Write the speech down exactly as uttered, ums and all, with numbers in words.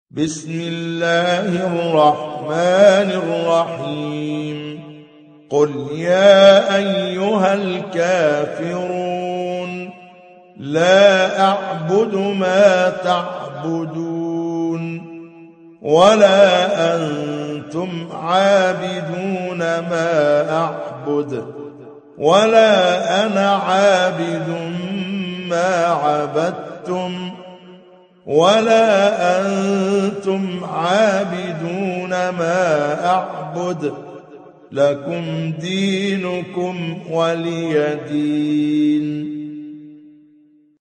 بسم الله الرحمن الرحيم قل يا أيها الكافرون لا أعبد ما تعبدون ولا أنتم عابدون ما أعبد ولا أنا عابد ما عبدتم ولا أنتم عابدون ما أعبد لكم دينكم ولي دين.